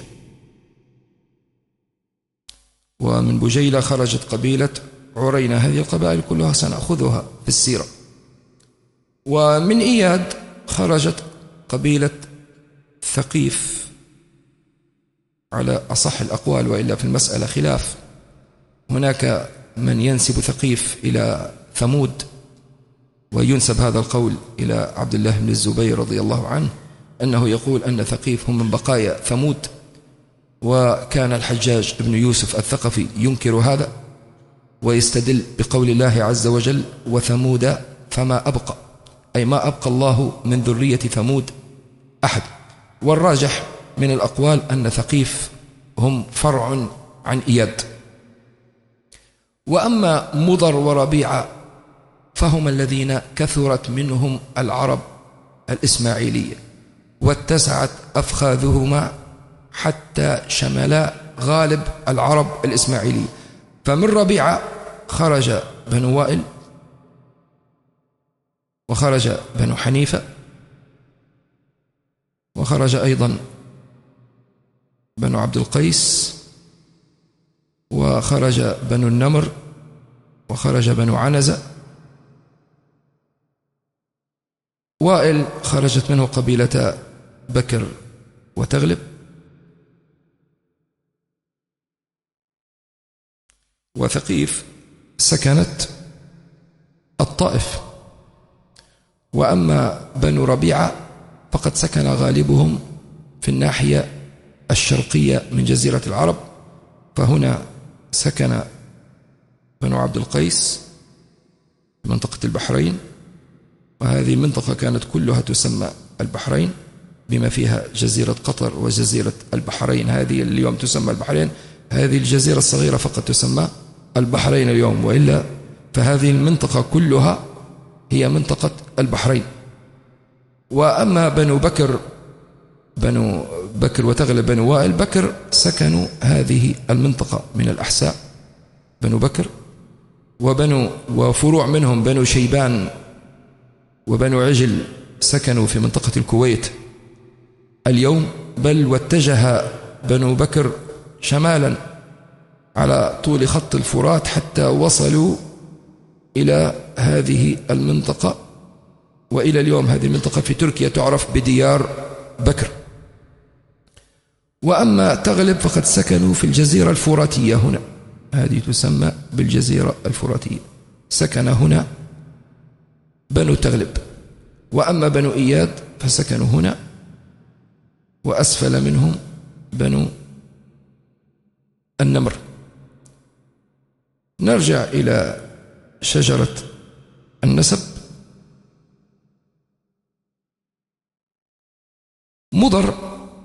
ومن بجيلة خرجت قبيلة عرينة. هذه القبائل كلها سنأخذها في السيرة. ومن إياد خرجت قبيلة ثقيف على أصح الأقوال، وإلا في المسألة خلاف. هناك من ينسب ثقيف إلى ثمود، وينسب هذا القول إلى عبد الله بن الزبير رضي الله عنه، أنه يقول أن ثقيف هم من بقايا ثمود. وكان الحجاج بن يوسف الثقفي ينكر هذا ويستدل بقول الله عز وجل وثمود فما أبقى، أي ما أبقى الله من ذرية ثمود أحد. والراجح من الأقوال أن ثقيف هم فرع عن إياد. وأما مضر وربيعة فهم الذين كثرت منهم العرب الإسماعيلية، واتسعت أفخاذهما حتى شملا غالب العرب الإسماعيلية. فمن ربيعة خرج بنو وائل، وخرج بنو حنيفة، وخرج أيضا بنو عبد القيس، وخرج بنو النمر، وخرج بنو عنزة. وائل خرجت منه قبيلة بكر وتغلب. وثقيف سكنت الطائف. وأما بنو ربيعة فقد سكن غالبهم في الناحية الشرقية من جزيرة العرب، فهنا سكن بنو عبد القيس في منطقة البحرين، وهذه المنطقة كانت كلها تسمى البحرين. بما فيها جزيرة قطر وجزيرة البحرين، هذه اليوم تسمى البحرين، هذه الجزيرة الصغيرة فقط تسمى البحرين اليوم، وإلا فهذه المنطقة كلها هي منطقة البحرين. وأما بنو بكر بنو بكر وتغلب بنو وائل، بكر سكنوا هذه المنطقة من الأحساء، بنو بكر وبنو وفروع منهم بنو شيبان وبنو عجل سكنوا في منطقة الكويت اليوم، بل واتجه بنو بكر شمالا على طول خط الفرات حتى وصلوا إلى هذه المنطقة، وإلى اليوم هذه المنطقة في تركيا تعرف بديار بكر. وأما تغلب فقد سكنوا في الجزيرة الفراتية هنا، هذه تسمى بالجزيرة الفراتية، سكن هنا بنو تغلب. وأما بنو إياد فسكنوا هنا، وأسفل منهم بنو النمر. نرجع إلى شجرة النسب. مضر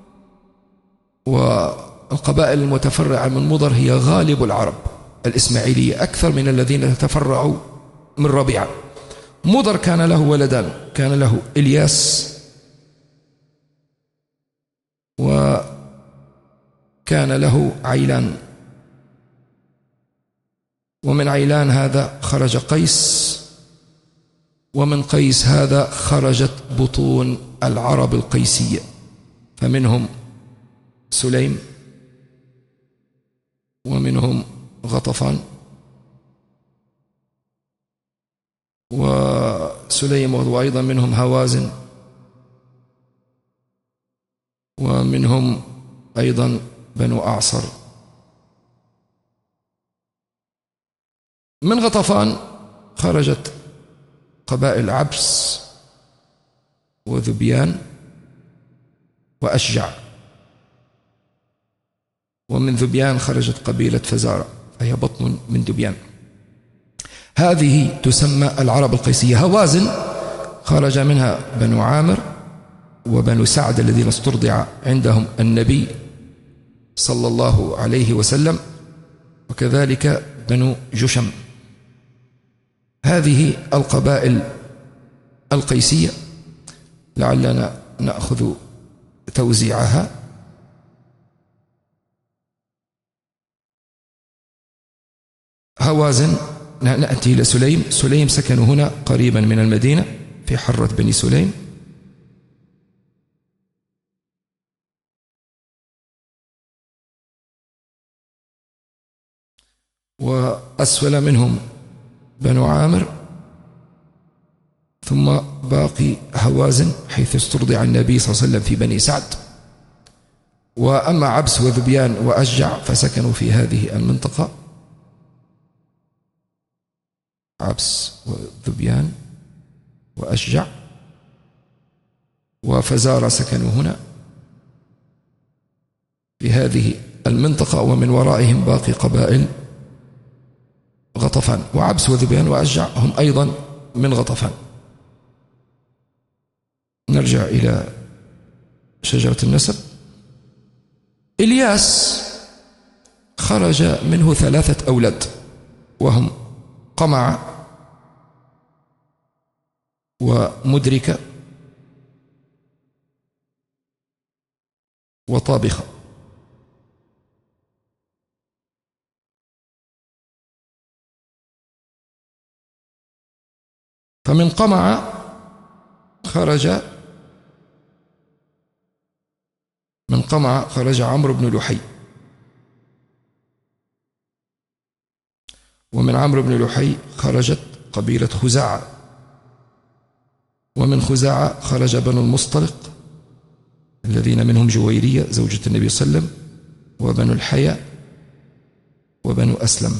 والقبائل المتفرعة من مضر هي غالب العرب الإسماعيلية أكثر من الذين تفرعوا من ربيعة. مضر كان له ولدان، كان له إلياس وكان له عيلان، ومن عيلان هذا خرج قيس، ومن قيس هذا خرجت بطون العرب القيسية، فمنهم سليم ومنهم غطفان، وسليم وأيضا منهم هوازن، ومنهم أيضا بنو أعصر. من غطفان خرجت قبائل عبس وذبيان وأشجع، ومن ذبيان خرجت قبيلة فزارة فهي بطن من ذبيان، هذه تسمى العرب القيسية. هوازن خرج منها بنو عامر وبنو سعد الذين استرضع عندهم النبي صلى الله عليه وسلم، وكذلك بنو جشم. هذه القبائل القيسية لعلنا نأخذ توزيعها. هوازن نأتي إلى سليم. سليم سكنوا هنا قريبا من المدينة في حرة بني سليم. وأسفل منهم بنو عامر، ثم باقي هوازن حيث استرضع النبي صلى الله عليه وسلم في بني سعد. وأما عبس وذبيان وأشجع فسكنوا في هذه المنطقة، عبس وذبيان وأشجع، وفزارة سكنوا هنا في هذه المنطقة، ومن ورائهم باقي قبائل غطفان. وعبس وذبيان وأشجع هم أيضا من غطفان. نرجع إلى شجرة النسب. إلياس خرج منه ثلاثة أولاد، وهم قمع ومدركة وطابخة. فمن قمع خرج من قمع خرج عمرو بن لحي، ومن عمرو بن لحي خرجت قبيلة خزاعة، ومن خزاعة خرج بنو المصطلق الذين منهم جويرية زوجة النبي صلى الله عليه وسلم، وبنو الحيا وبنو أسلم.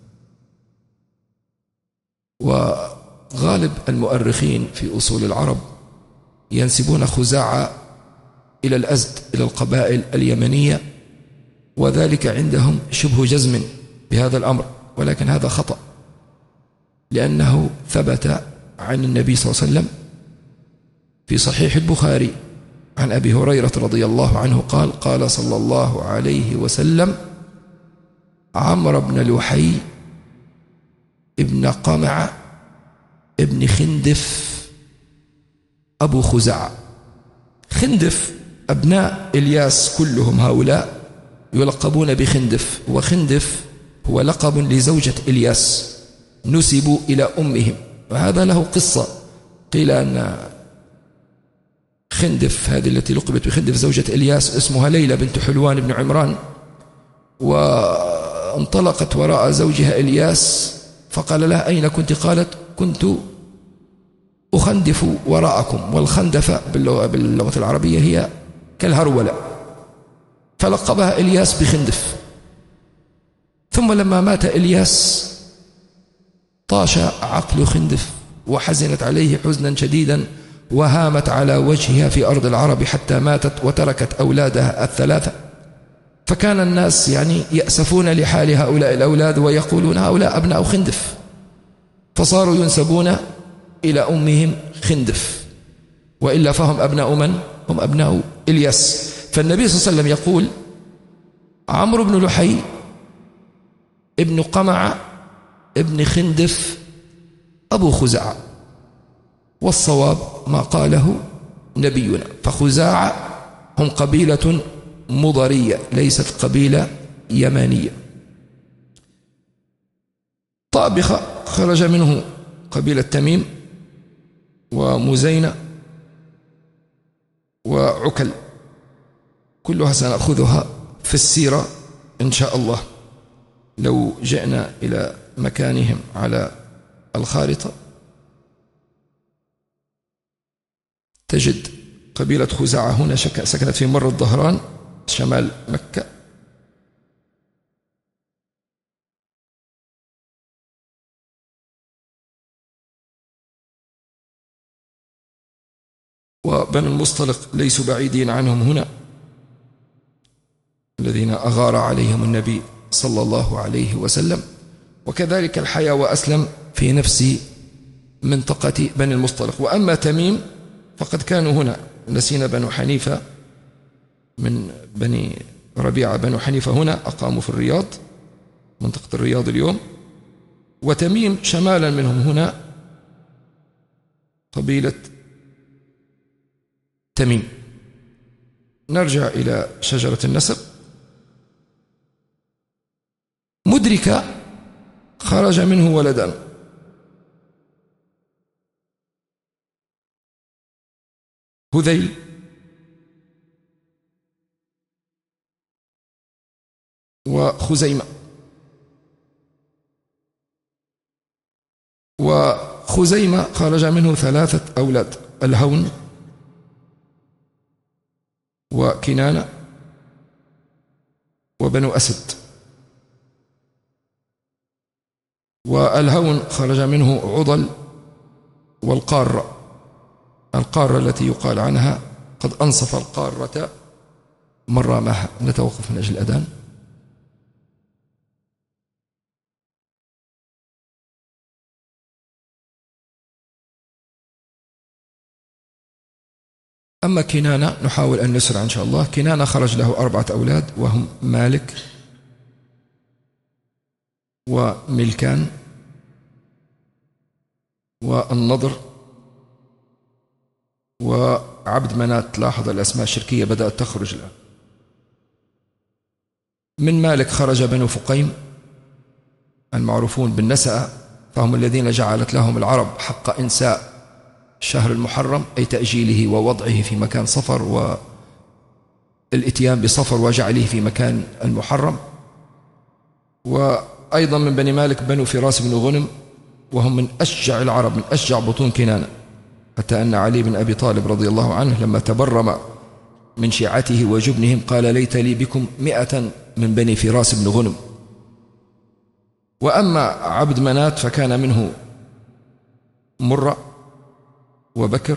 وغالب المؤرخين في أصول العرب ينسبون خزاعة إلى الأزد، إلى القبائل اليمنية، وذلك عندهم شبه جزم بهذا الأمر، ولكن هذا خطأ، لأنه ثبت عن النبي صلى الله عليه وسلم في صحيح البخاري عن أبي هريرة رضي الله عنه قال قال صلى الله عليه وسلم عمرو بن لحي ابن قمع ابن خندف أبو خزاعة. خندف أبناء إلياس كلهم هؤلاء يلقبون بخندف، وخندف هو لقب لزوجة إلياس نسبوا إلى أمهم، وهذا له قصة. قيل أن خندف هذه التي لقبت بخندف زوجة إلياس اسمها ليلى بنت حلوان بن عمران، وانطلقت وراء زوجها إلياس فقال لها أين كنت؟ قالت كنت أخندف وراءكم، والخندفة باللغة العربية هي كالهرولة، فلقبها إلياس بخندف. ثم لما مات إلياس طاش عقل خندف وحزنت عليه حزنا شديدا، وهامت على وجهها في أرض العرب حتى ماتت وتركت أولادها الثلاثة. فكان الناس يعني يأسفون لحال هؤلاء الأولاد ويقولون هؤلاء أبناء خندف، فصاروا ينسبون إلى أمهم خندف، وإلا فهم أبناء من؟ هم أبناء إلياس. فالنبي صلى الله عليه وسلم يقول عمرو بن لحي ابن قمع ابن خندف أبو خزاعة، والصواب ما قاله نبينا، فخزاعة هم قبيلة مضرية ليست قبيلة يمانية. طابخة خرج منه قبيلة تميم ومزينة وعكل، كلها سنأخذها في السيرة إن شاء الله لو جئنا إلى مكانهم على الخارطة. تجد قبيلة خزاعة هنا سكنت في مر الظهران شمال مكة، وبنو المصطلق ليسوا بعيدين عنهم هنا الذين أغار عليهم النبي صلى الله عليه وسلم، وكذلك الحيا وأسلم في نفس منطقة بني المصطلق. وأما تميم فقد كانوا هنا، نسينا بنو حنيفة من بني ربيعة، بنو حنيفة هنا أقاموا في الرياض منطقة الرياض اليوم، وتميم شمالا منهم هنا قبيلة تميم. نرجع إلى شجرة النسب. مدركة خرج منه ولدان، هذيل وخزيمة. وخزيمة خرج منه ثلاثة أولاد، الهون وكنانة وبنو أسد. والهون خرج منه عضل والقارة، القارة التي يقال عنها قد أنصف القارة من رامها. نتوقف من أجل الأذان. أما كنانة نحاول أن نسرع إن شاء الله. كنانة خرج له أربعة أولاد وهم مالك وملكان والنضر وعبد منات. لاحظ الأسماء الشركية بدأت تخرج له. من مالك خرج بنو فقيم المعروفون بالنسأة، فهم الذين جعلت لهم العرب حق إنساء شهر المحرم، أي تأجيله ووضعه في مكان صفر والإتيان بصفر وجعله في مكان المحرم. وأيضا من بني مالك بنو فراس بن غنم، وهم من أشجع العرب، من أشجع بطون كنانة، حتى أن علي بن أبي طالب رضي الله عنه لما تبرم من شيعته وجبنهم قال ليت لي بكم مئة من بني فراس بن غنم. وأما عبد منات فكان منه مرة وبكر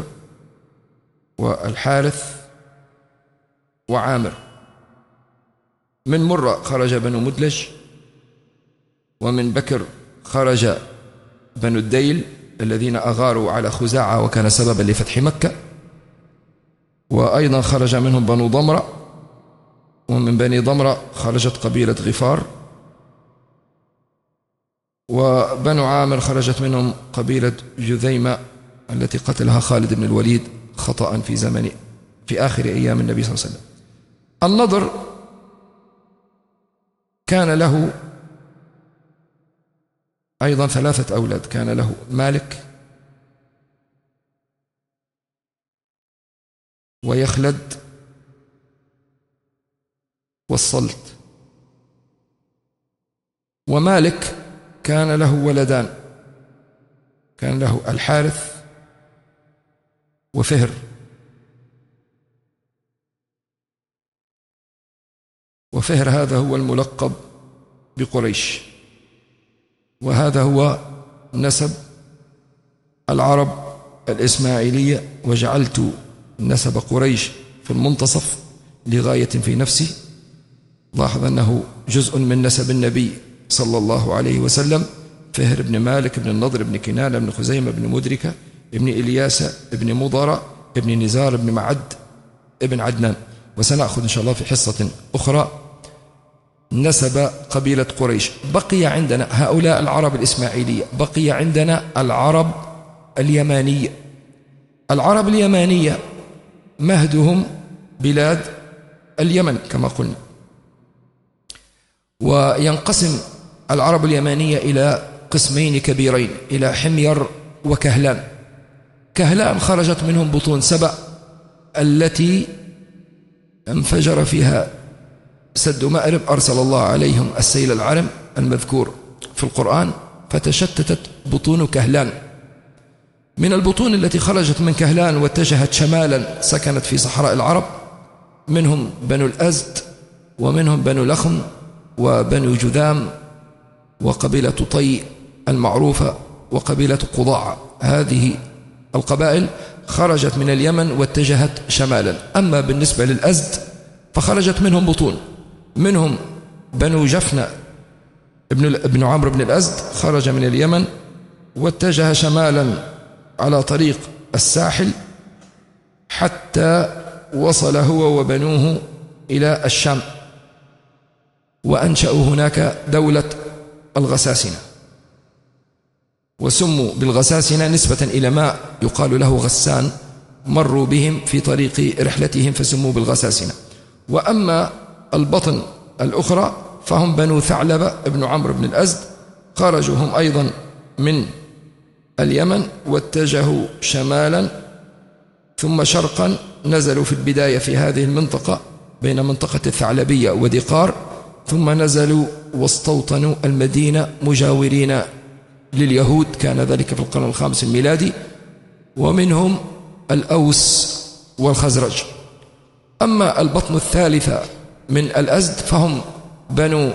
والحارث وعامر. من مرة خرج بنو مدلج، ومن بكر خرج بنو الديل الذين أغاروا على خزاعة وكان سببا لفتح مكة. وأيضا خرج منهم بنو ضمرة، ومن بني ضمرة خرجت قبيلة غفار، وبنو عامر خرجت منهم قبيلة جذيمة التي قتلها خالد بن الوليد خطأ في زمن في آخر أيام النبي صلى الله عليه وسلم. النضر كان له أيضا ثلاثة أولاد، كان له مالك ويخلد والصلت. ومالك كان له ولدان، كان له الحارث وفهر. وفهر هذا هو الملقب بقريش، وهذا هو نسب العرب الإسماعيلية، وجعلت نسب قريش في المنتصف لغاية في نفسي. لاحظ أنه جزء من نسب النبي صلى الله عليه وسلم، فهر بن مالك بن النضر بن كنانة بن خزيمة بن مدركة ابن إلياس ابن مضر ابن نزار ابن معد ابن عدنان. وسنأخذ إن شاء الله في حصة أخرى نسب قبيلة قريش. بقي عندنا هؤلاء العرب الإسماعيلية، بقي عندنا العرب اليمانية. العرب اليمانية مهدهم بلاد اليمن كما قلنا. وينقسم العرب اليمانية إلى قسمين كبيرين، إلى حمير وكهلان. كهلان خرجت منهم بطون سبأ التي انفجر فيها سد مأرب، أرسل الله عليهم السيل العرم المذكور في القرآن، فتشتتت بطون كهلان. من البطون التي خرجت من كهلان واتجهت شمالا سكنت في صحراء العرب، منهم بنو الأزد، ومنهم بنو لخم، وبنو جذام، وقبيلة طي المعروفة، وقبيلة قضاعة. هذه القبائل خرجت من اليمن واتجهت شمالا. أما بالنسبة للأزد فخرجت منهم بطون، منهم بنو جفنة ابن ابن عمرو بن الأزد، خرج من اليمن واتجه شمالا على طريق الساحل حتى وصل هو وبنوه إلى الشام، وأنشأوا هناك دولة الغساسنة، وسموا بالغساسنة نسبة إلى ما يقال له غسان، مروا بهم في طريق رحلتهم فسموا بالغساسنة. وأما البطن الأخرى فهم بنو ثعلبة ابن عمرو بن الأزد، خرجوا هم أيضا من اليمن واتجهوا شمالا ثم شرقا، نزلوا في البداية في هذه المنطقة بين منطقة الثعلبية ودقار، ثم نزلوا واستوطنوا المدينة مجاورين لليهود، كان ذلك في القرن الخامس الميلادي، ومنهم الأوس والخزرج. أما البطن الثالثة من الأزد فهم بنو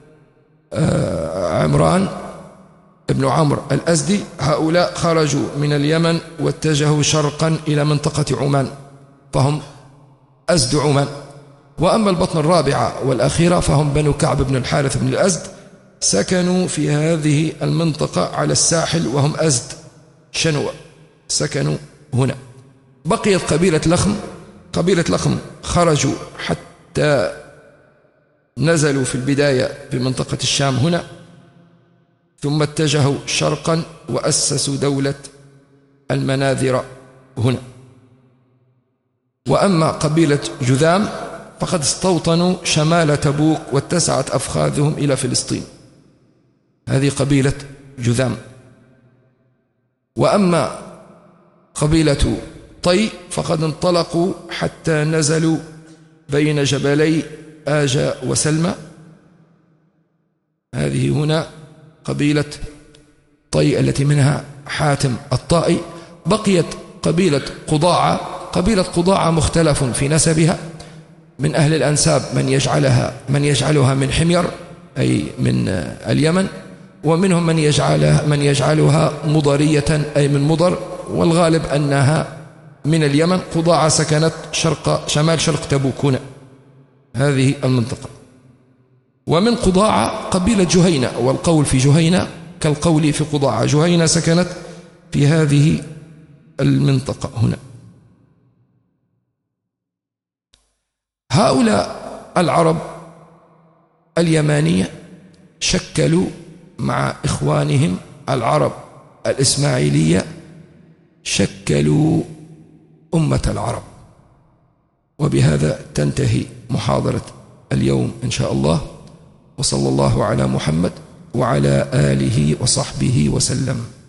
عمران ابن عمرو الأزدي، هؤلاء خرجوا من اليمن واتجهوا شرقا إلى منطقة عمان، فهم أزد عمان. وأما البطن الرابعة والأخيرة فهم بنو كعب بن الحارث بن الأزد، سكنوا في هذه المنطقة على الساحل، وهم أزد شنوة، سكنوا هنا. بقيت قبيلة لخم. قبيلة لخم خرجوا حتى نزلوا في البداية بمنطقة الشام هنا، ثم اتجهوا شرقا وأسسوا دولة المناذرة هنا. وأما قبيلة جذام فقد استوطنوا شمال تبوك واتسعت أفخاذهم إلى فلسطين. هذه قبيلة جذام. وأما قبيلة طي فقد انطلقوا حتى نزلوا بين جبلي آجا وسلمى. هذه هنا قبيلة طي التي منها حاتم الطائي. بقيت قبيلة قضاعة. قبيلة قضاعة مختلف في نسبها، من أهل الأنساب من يجعلها من يجعلها من حمير أي من اليمن، ومنهم من يجعلها من يجعلها مضرية أي من مضر، والغالب أنها من اليمن. قضاعة سكنت شرق شمال شرق تبوك هنا، هذه المنطقة. ومن قضاعة قبيلة جهينة، والقول في جهينة كالقول في قضاعة. جهينة سكنت في هذه المنطقة هنا. هؤلاء العرب اليمانية شكلوا مع إخوانهم العرب الإسماعيلية، شكلوا أمة العرب. وبهذا تنتهي محاضرة اليوم إن شاء الله، وصلى الله على محمد وعلى آله وصحبه وسلم.